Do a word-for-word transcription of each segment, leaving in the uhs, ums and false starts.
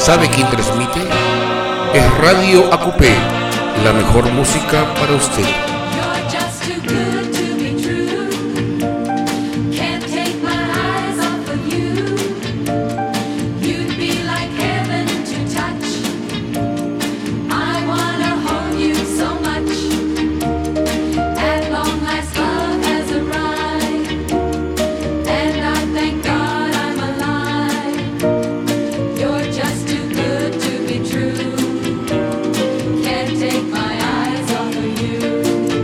¿Sabe quién transmite? Es Radio Acupé, la mejor música para usted. Take my eyes off of you.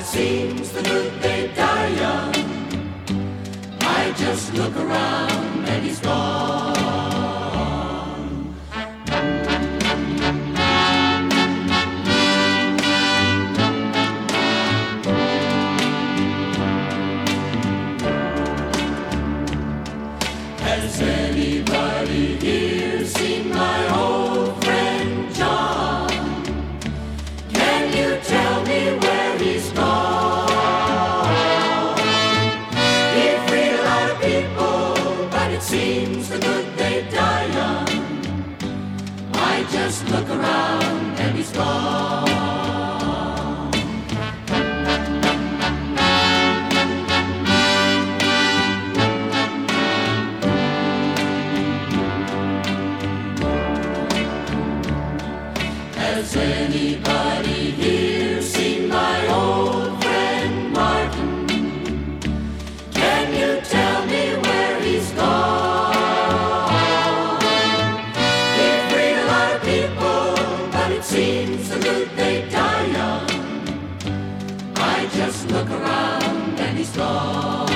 it seems the good they die young. I just look around and he's gone. Has anybody here seen my old friend John? Can you tell me where he's gone? He freed a lot of people, but it seems the good they die young. I just look around and he's gone. Has anybody here seen my old friend Martin? Can you tell me where he's gone? He freed a lot of people, but it seems the good they die young. I just look around and he's gone.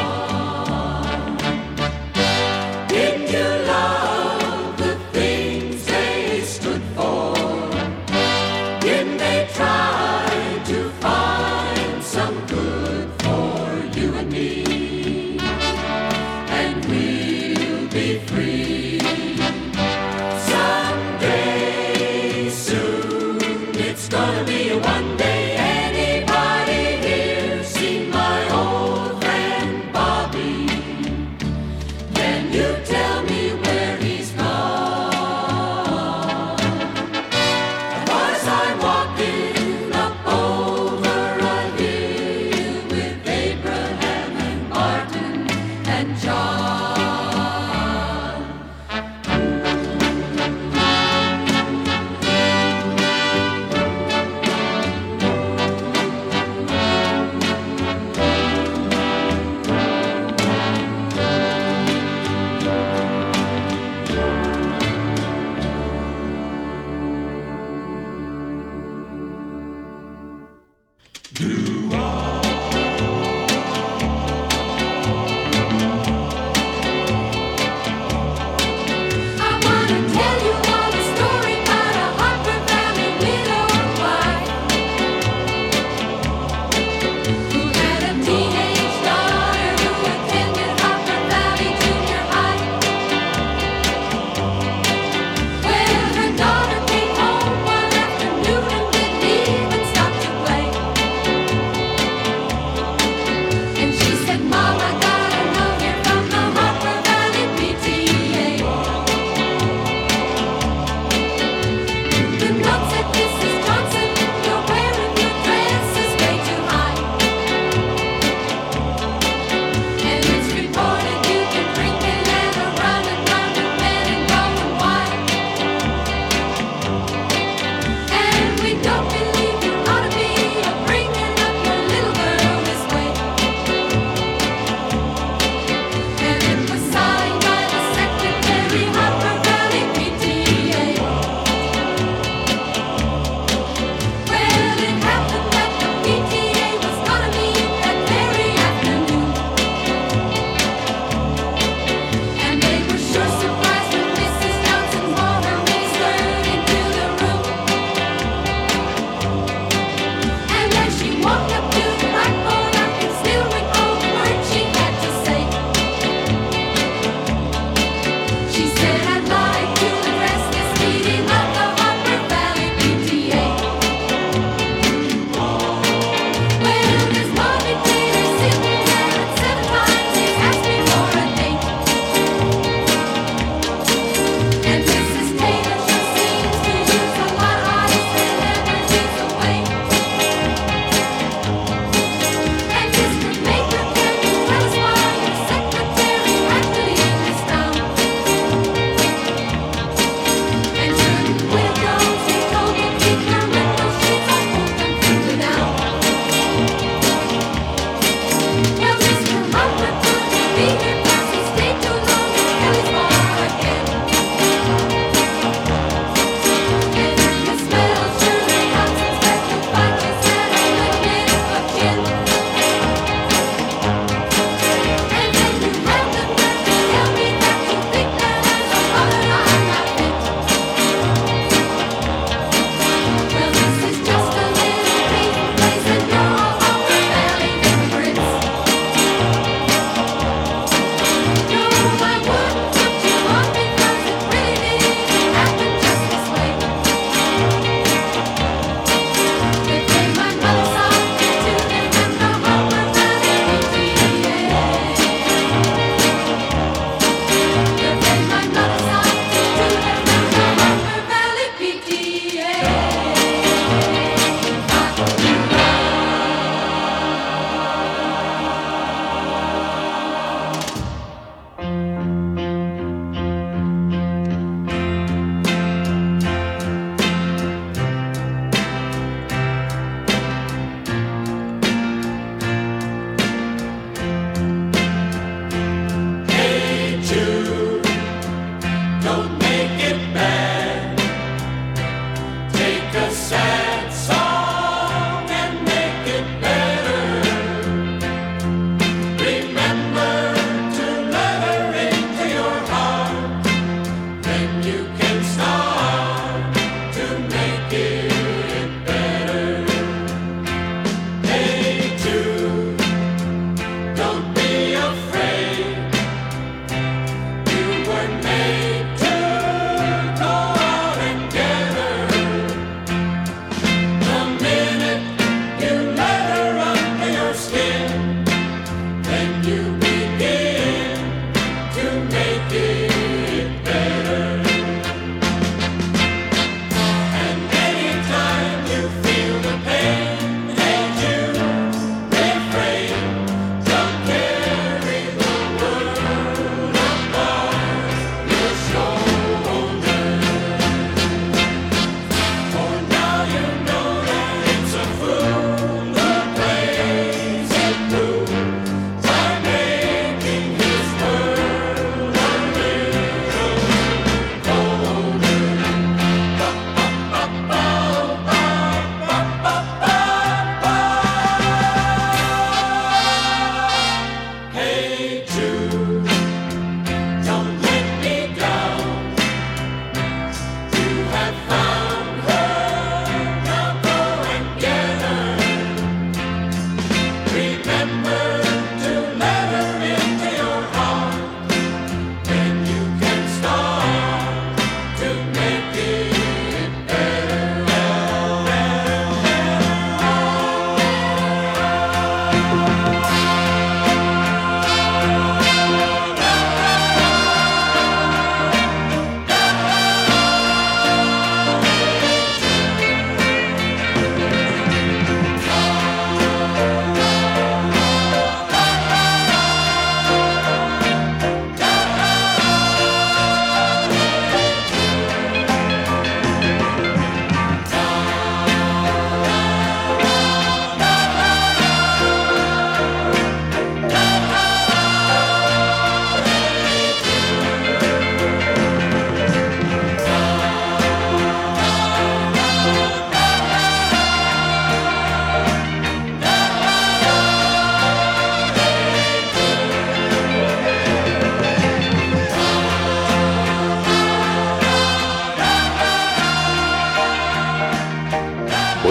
Didn't you love the things they stood for? Didn't they try to find some good for you and me? And we'll be free someday soon. It's gonna be one day. Anybody here seen my old friend Bobby? Can you tell me where he's gone? As I'm walking up over a hill with Abraham and Martin and John. I wanna tell you all a story about a Harper Valley midwife who had a teenage daughter who attended Harper Valley Junior High. When her daughter came home one afternoon and didn't even stop to play,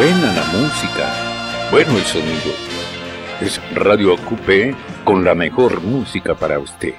buena la música, bueno el sonido. Es Radio Ocupé con la mejor música para usted.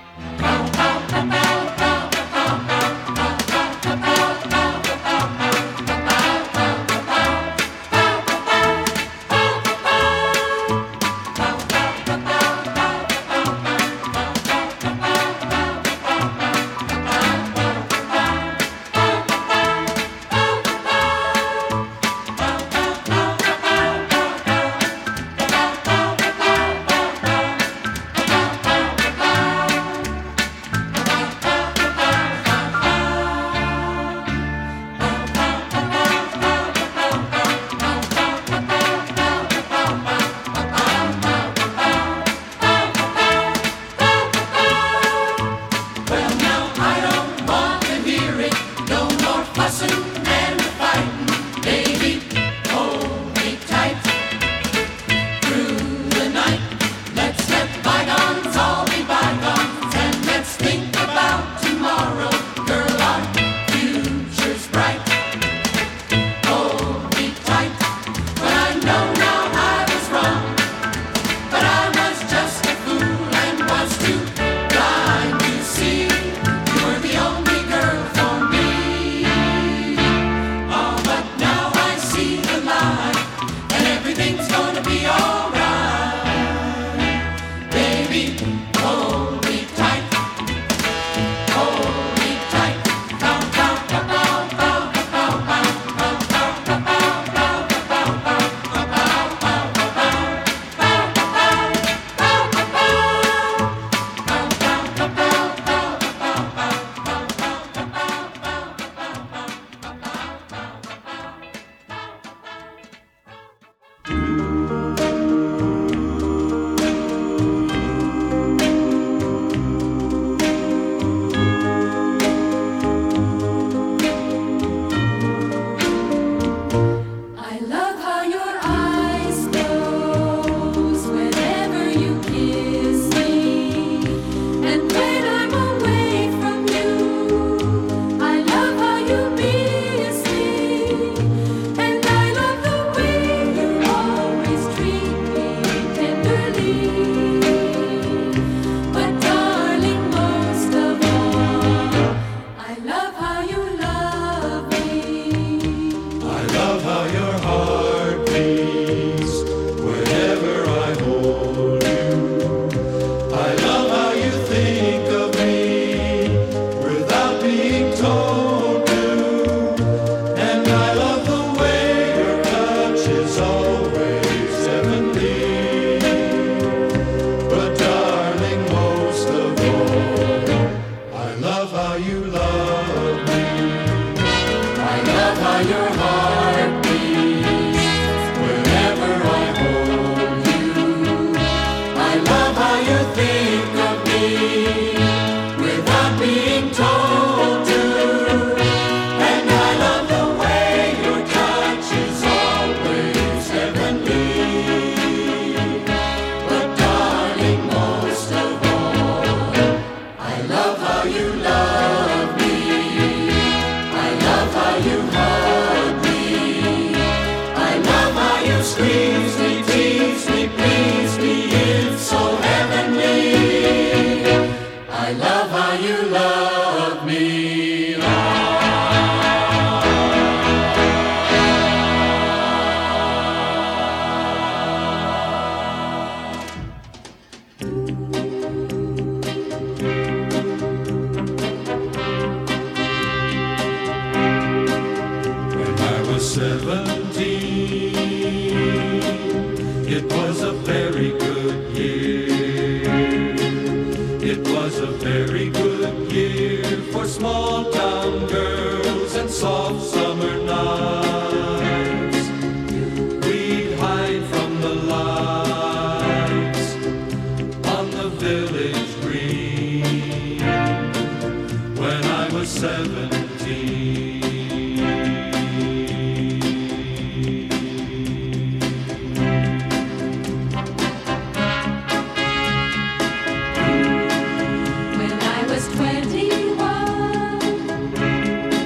When I was twenty-one,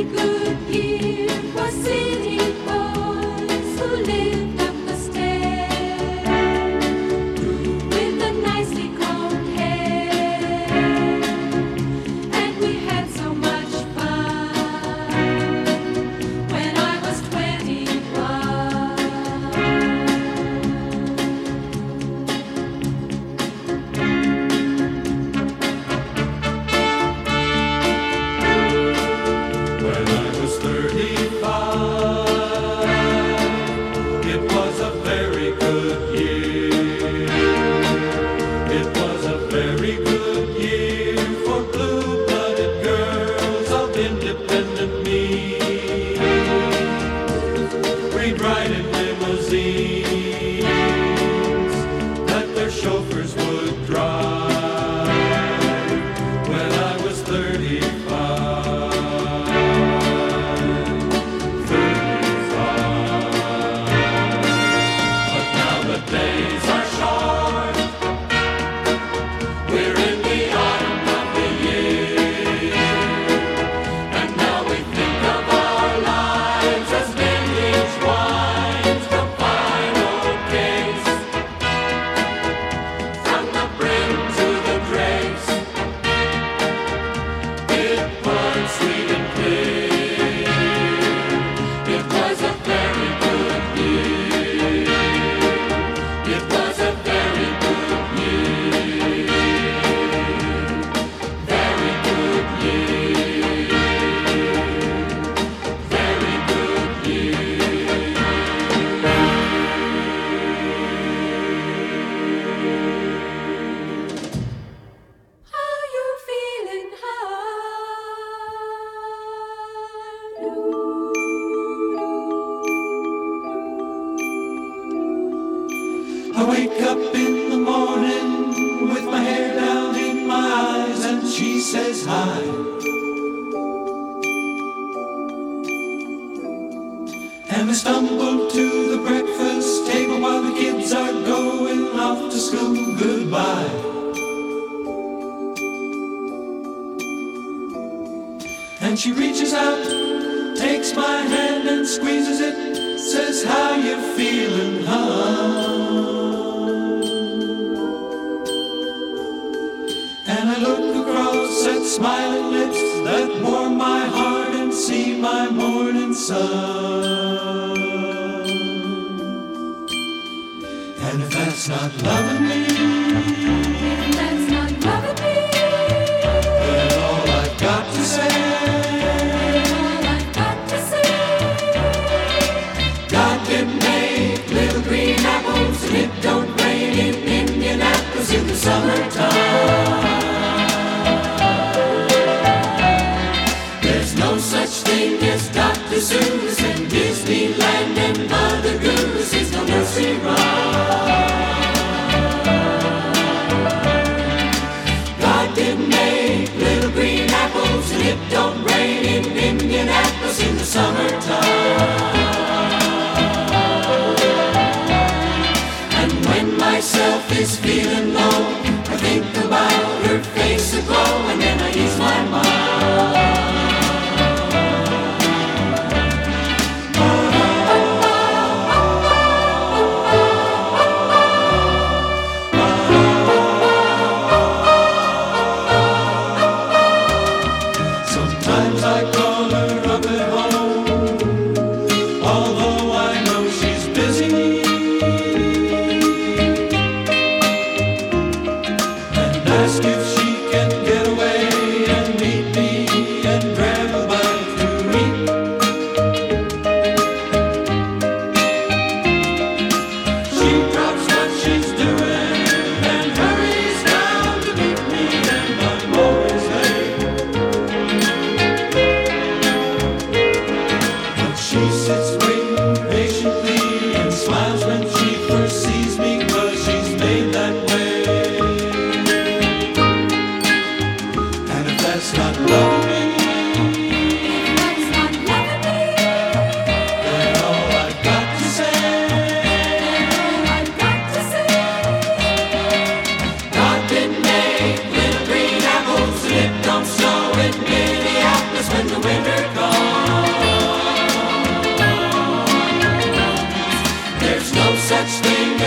I wake up in the morning with my hair down in my eyes and she says hi. And I stumble to the breakfast table while the kids are going off to school. Goodbye. And she reaches out, takes my hand and squeezes it, says, how you feeling, huh? And I look across at smiling lips that warm my heart and see my morning sun. And if that's not loving me, if that's not loving me, then all I've got to say, all I've got to say, God didn't make little green apples and it don't rain in Indianapolis in the summertime. There's no such thing as Doctor Seuss and Disneyland and Mother Goose is no nursery rhyme. God didn't make little green apples and it don't rain in Indianapolis in the summertime. And when myself is feeling low, I think about her face aglow and then I ease my mind. Sometimes I call her up at home, although I know she's busy, and ask if she can get away and meet me and grab a bite to eat. She drops what she's doing and hurries down to meet me, and I'm always late.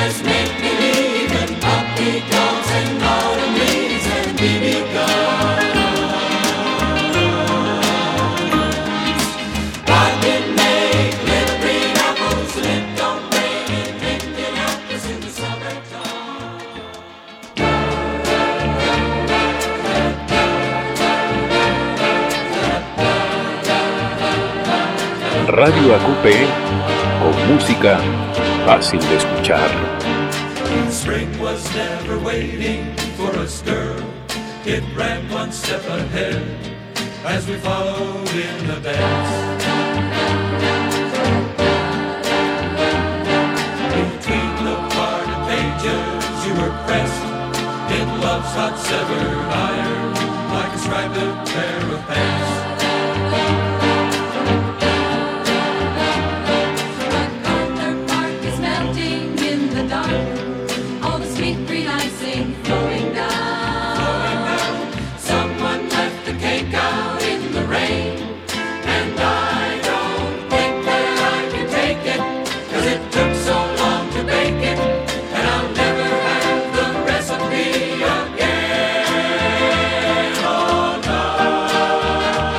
just make believe and puppy dogs and autumn leaves and B B guns. God didn't make little green apples and it don't rain in Indianapolis in the summertime. Radio A Q P, con música fácil de escuchar. Spring was never waiting for us, girl. It ran one step ahead as we followed in advance. Between the parted pages you were pressed in love's hot severed iron like a striped pair of pants. All the sweet green icing flowing down. Flowing down. Someone left the cake out in the rain, and I don't think that I can take it, 'cause it took so long to bake it, and I'll never have the recipe again. Oh no.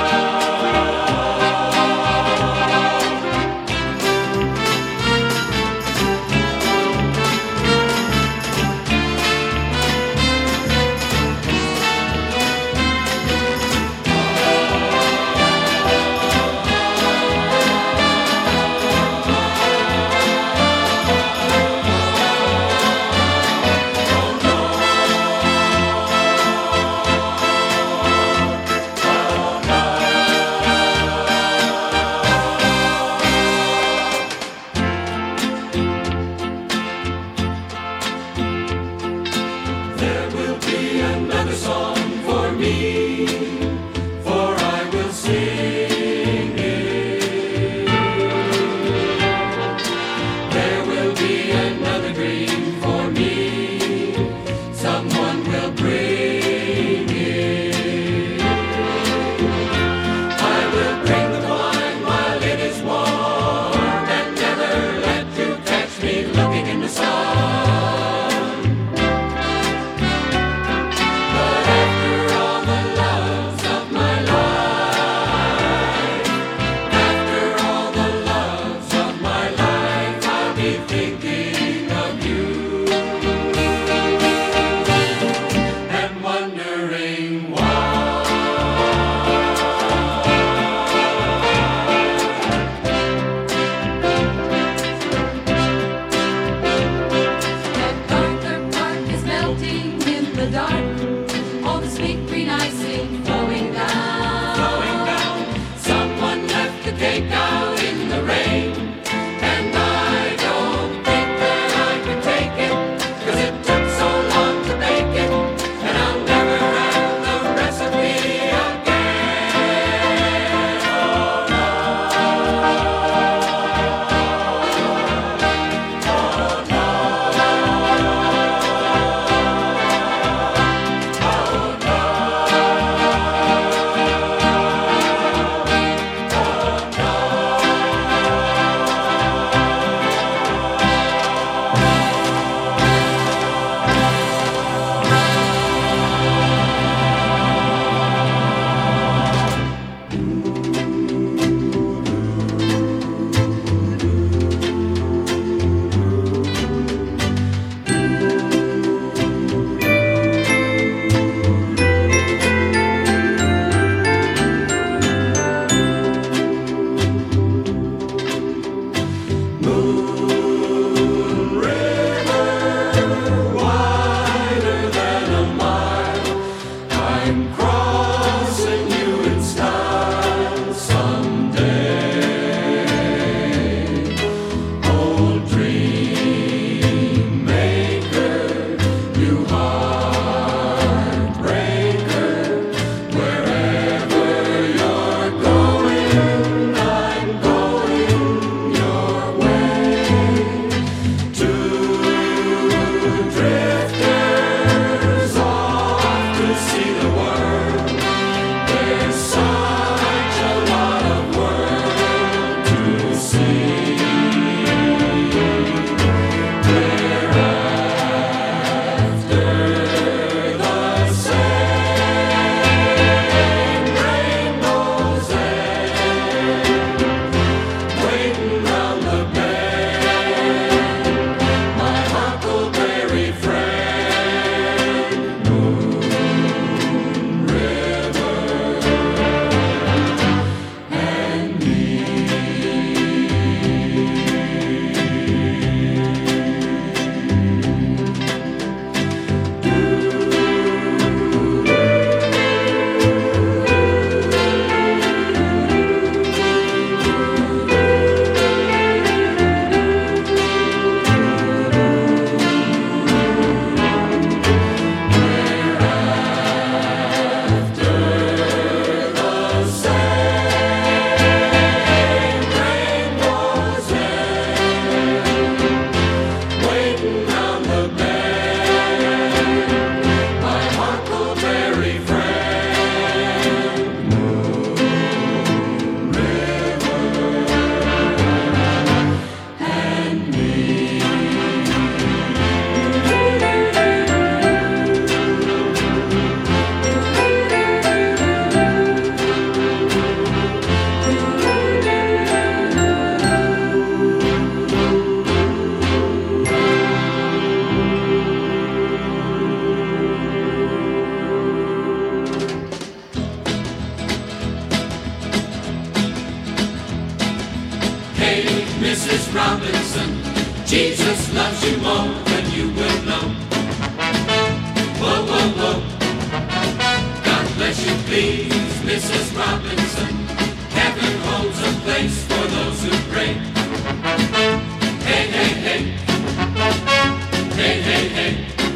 Missus Robinson, Jesus loves you more than you will know. Whoa, whoa, whoa. God bless you, please, Missus Robinson. Heaven holds a place for those who pray. Hey, hey, hey. Hey, hey, hey.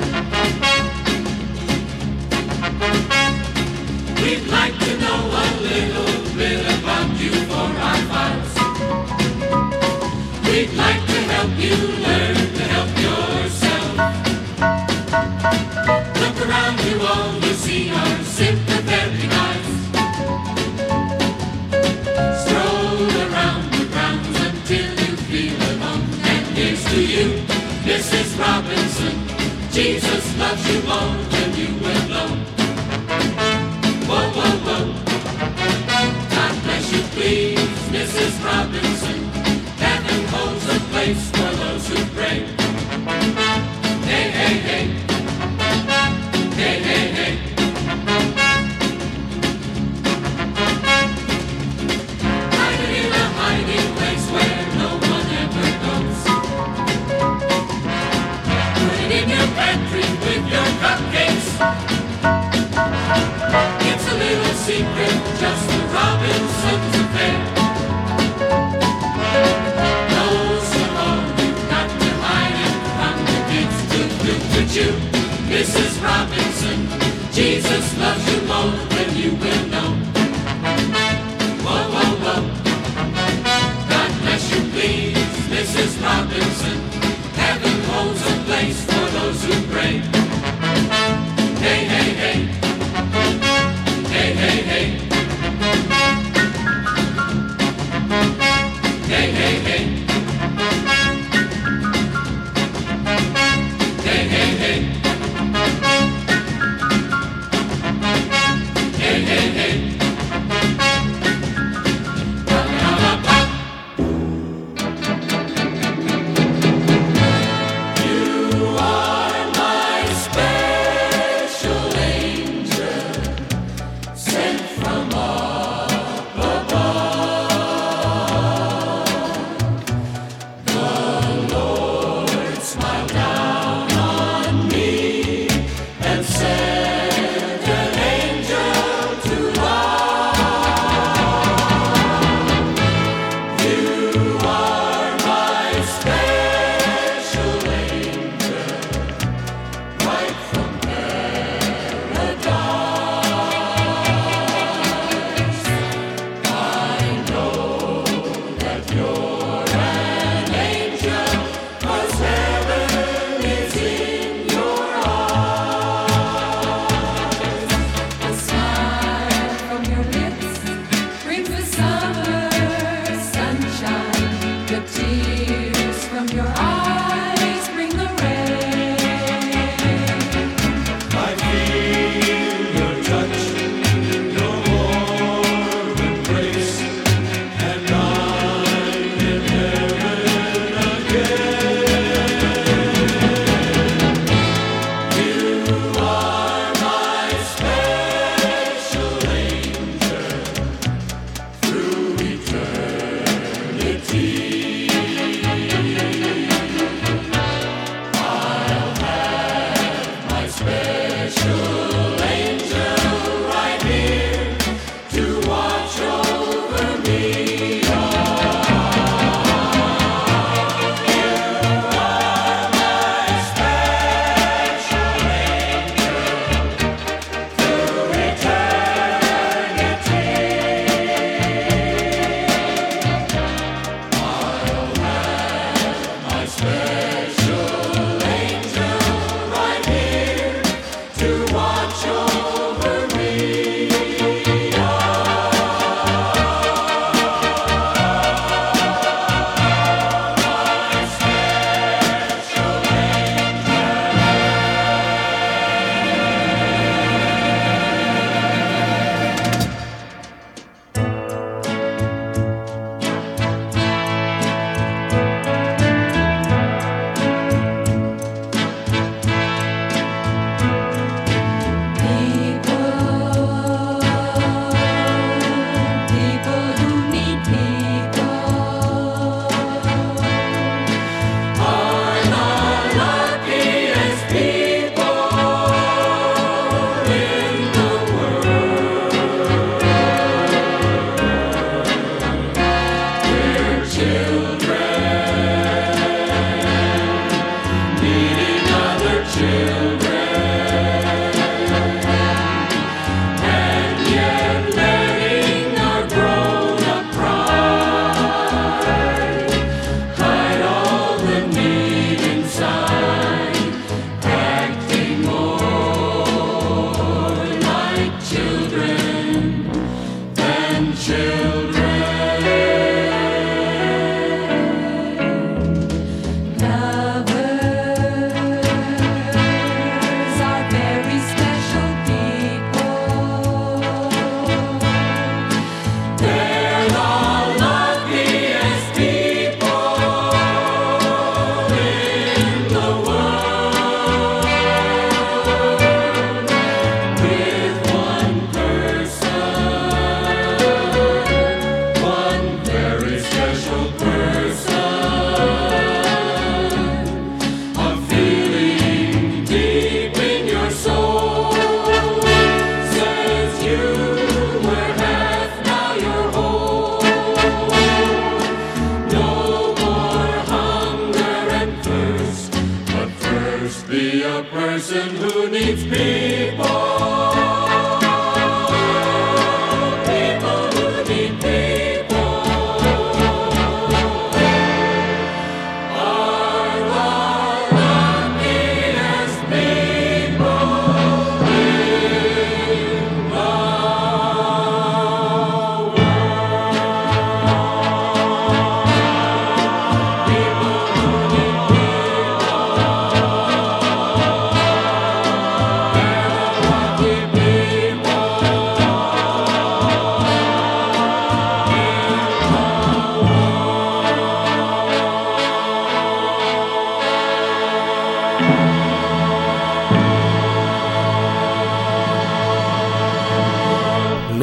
We'd like to know a little bit about you for our files. We'd like to help you learn to help yourself. Look around you, all you see are sympathetic eyes. Stroll around the grounds until you feel alone. And here's to you, Missus Robinson. Jesus loves you more than you will know. Whoa, whoa, whoa. God bless you, please, Missus Robinson. Heaven holds a place for those who pray. Hey, hey, hey. Hey, hey, hey. Hiding in a hiding place where no one ever goes. Put it in your pantry with your cupcakes. It's a little secret, just the Robinsons affair. No, so long you've got to hide it from the kids. Toot, toot, toot, toot. Missus Robinson, Jesus loves you more than you will know. Whoa, whoa, whoa. God bless you, please, Missus Robinson. Heaven holds a place for those who pray. Hey, hey, hey. Hey, hey, hey. Hey, hey, hey. Hey, hey, hey.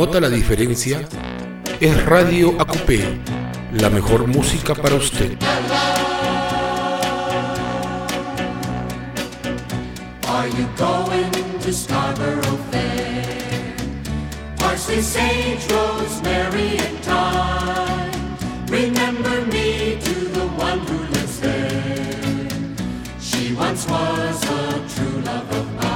¿Nota la diferencia? Es Radio A Q P, la mejor música para usted. Are you going to Scarborough Fair? Parsley, sage, rosemary, and thyme. Remember me to the one who lives there. She once was a true love of mine.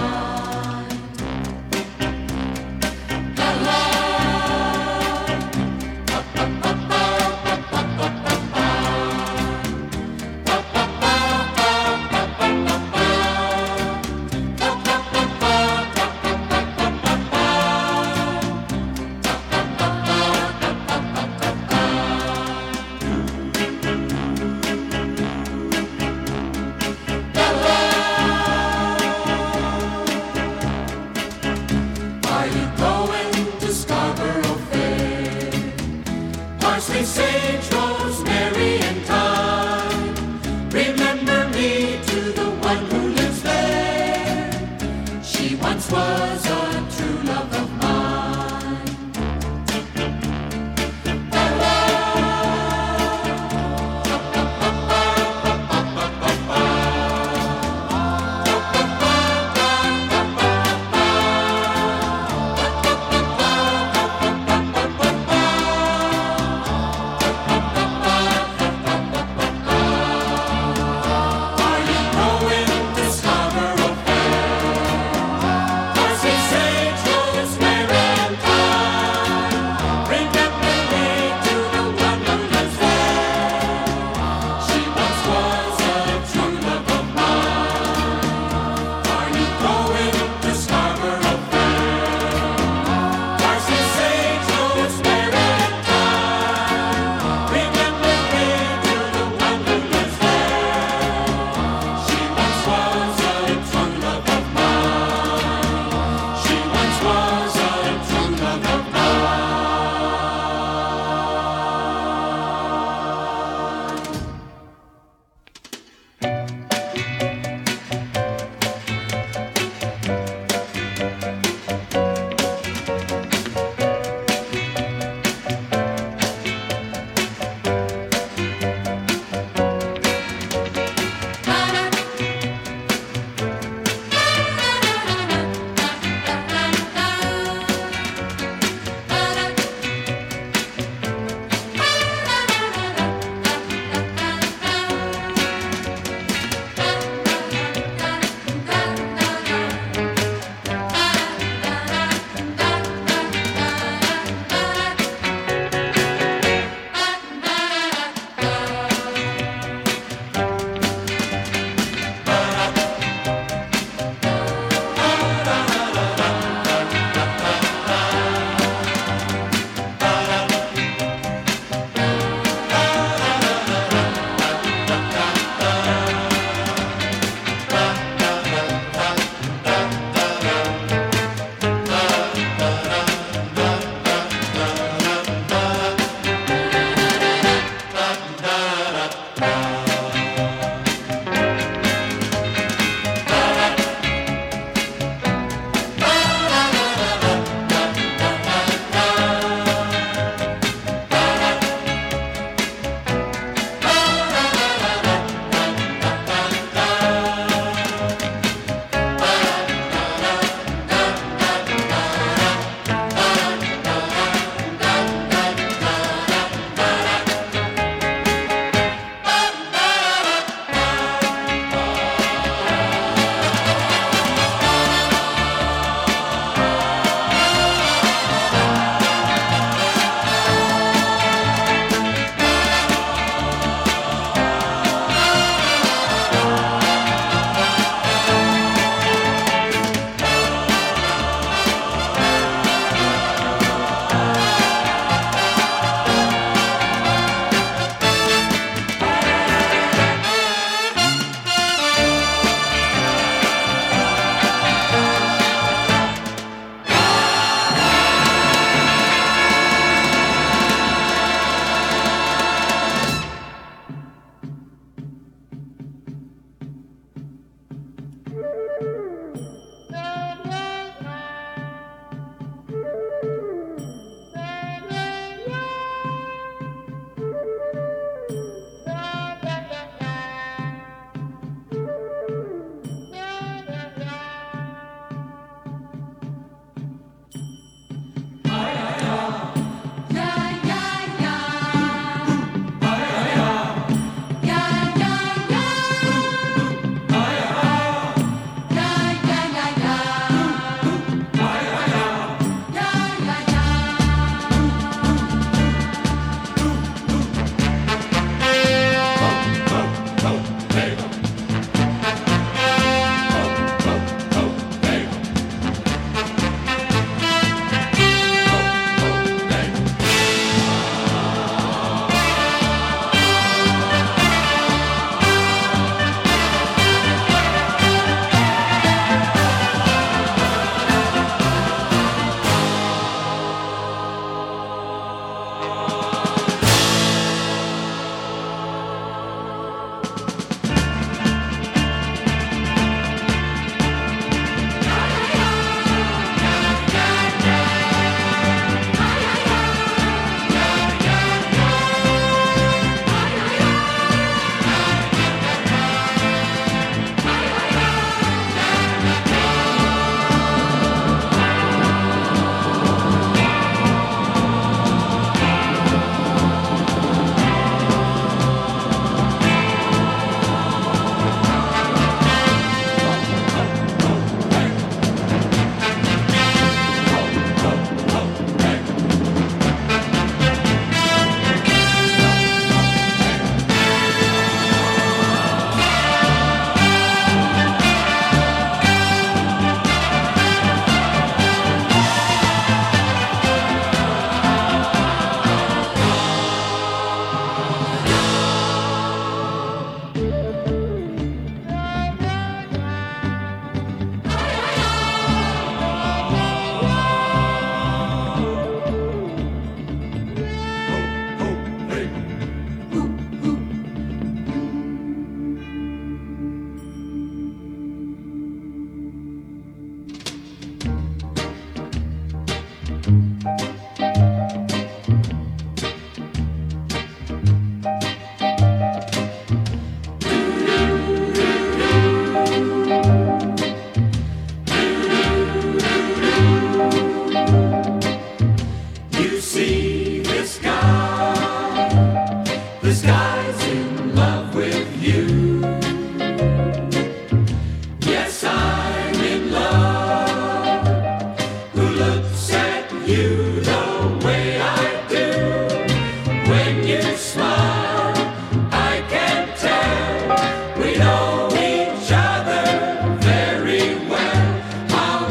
smile, I can tell we know each other very well. How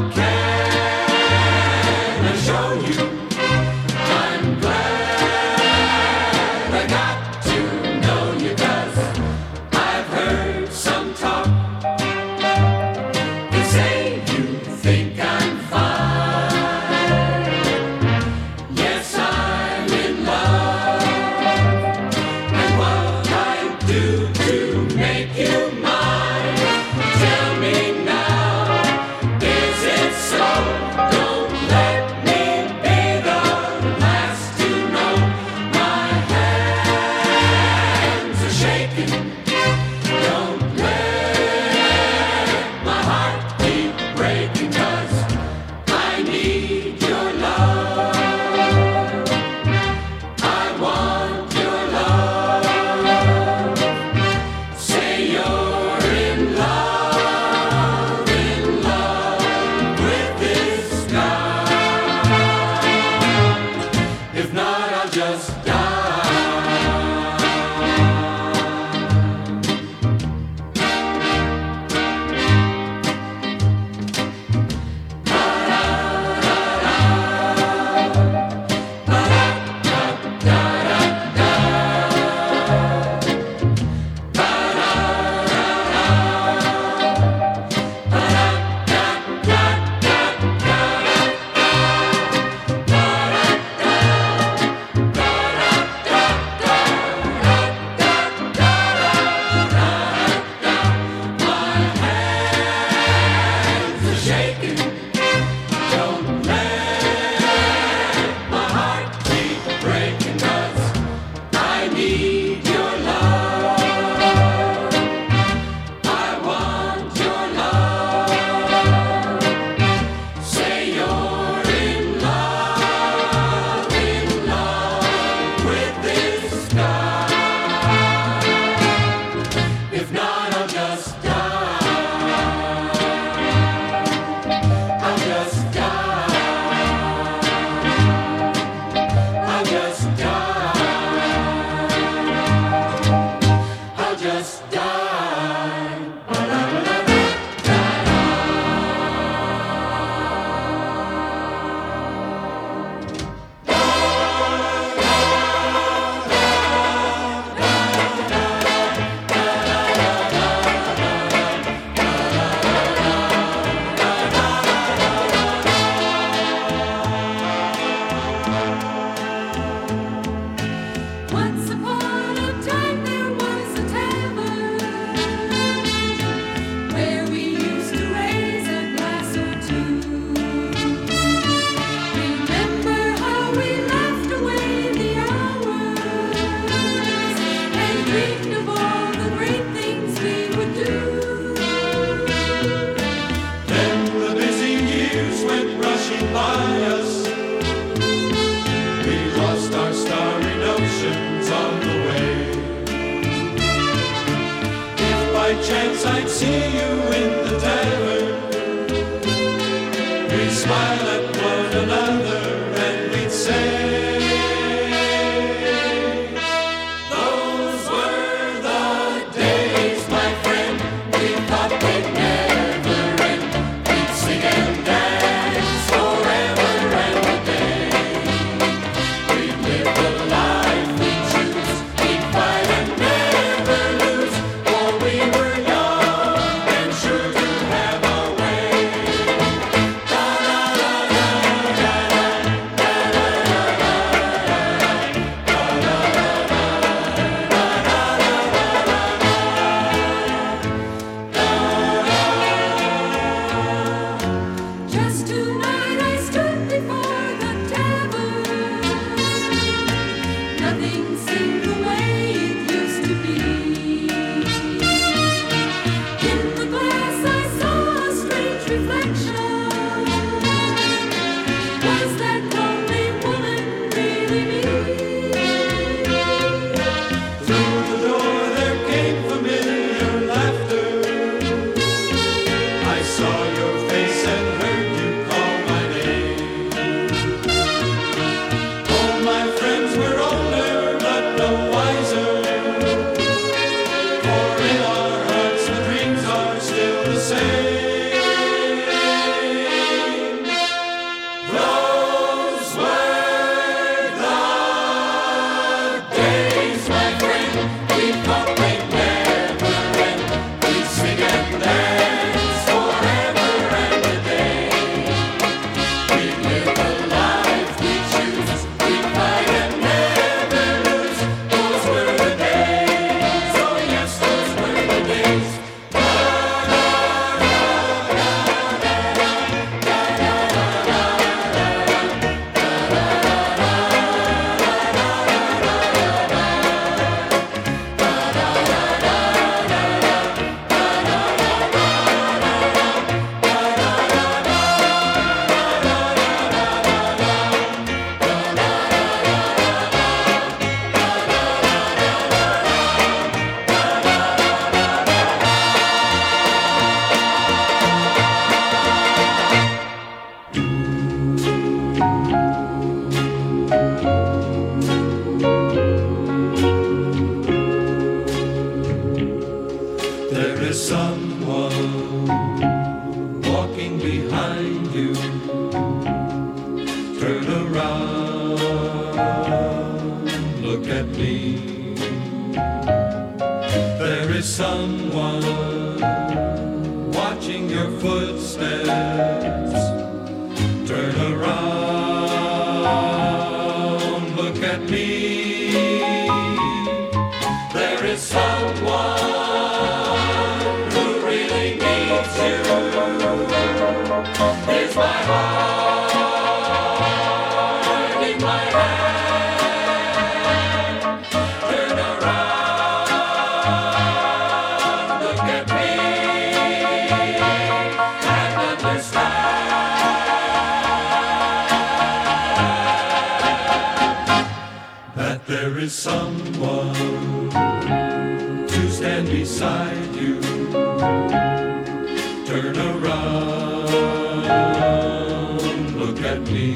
can I show you? I'm glad I got to know you, 'cause I've heard some talk. They say you think I'm fine. Yes, I'm in love. And what I do to make you mine? Tell me now, is it so? Don't let me be the last to know. My hands are shaking. Don't let my heart keep breaking, 'cause I need your love. I want your love. Say you're in love, in love with this guy. If not, I'll just die. Shaking. Don't let my heart keep breaking, 'cause I need your love. I want your love. Say you're in love, in love with this guy. If not, I'll just die. I'll just die. I'll just die. I'll just die. Once upon a time there was a tavern where we used to raise a glass or two. Remember how we laughed away the hours and dreamed of all the great things we would do. Then the busy years went rushing by us. We lost our starry notions on the way. If by chance I'd see you in the tavern, we'd smile at one another and we'd say, those were the days, my friend. We thought they'd never end. We'd sing and dance forever and a day. We'd live the life we choose. We'd fight and never lose, for we were young and sure to have our way. Da da da da da da da Just tonight I stood before the tavern. Nothing seemed the way it used to be. In the glass I saw a strange reflection. Was that lonely woman really me? Through the door there came familiar laughter. I saw your face and heard you call my name. All my friends were older, but no at me. There is someone watching your footsteps. Turn around, look at me. There is someone who really needs you. Here's my heart in my hand. Turn around, look at me, and understand that there is someone to stand beside you. Turn around, look at me,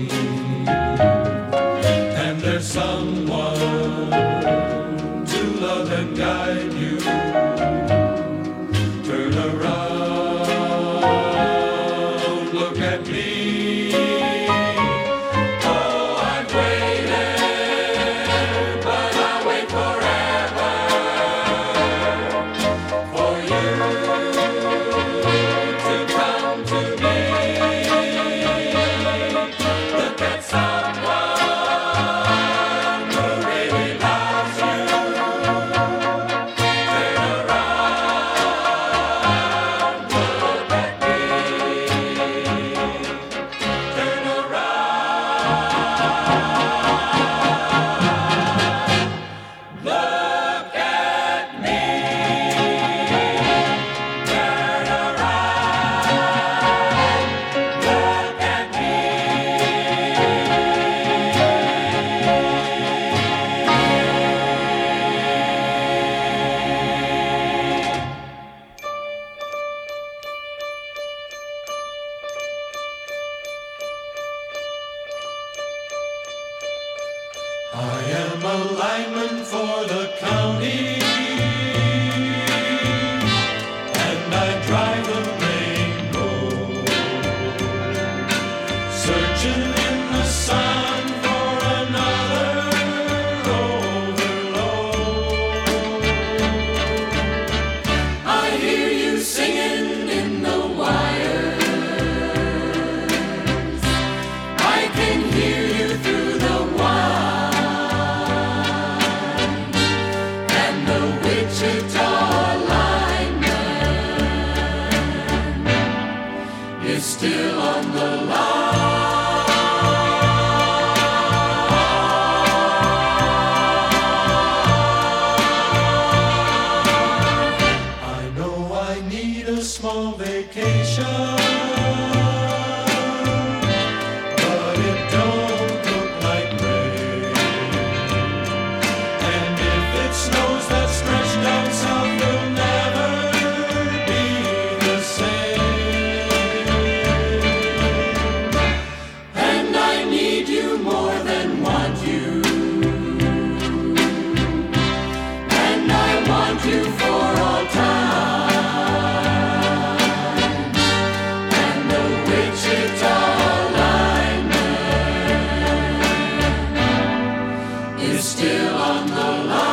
and there's someone to love and guide you. Turn around, look at me. Oh, I've waited, but I'll wait forever for you to come to me. Look at someone who really loves you. Turn around, look at me. Turn around, look at me. Turn around, look at me. I am a lineman for the county, and I drive the main road, searching in the sun for another overload. I hear you singing in the wires. I can hear you through the wire, and the Wichita lineman is still on the line. I know I need a small vacation, but it don't look like rain. And if it snows, that stretch down south will never be the same. And I need you more than want you. And I want you for all time. And the Wichita lineman is still on the line.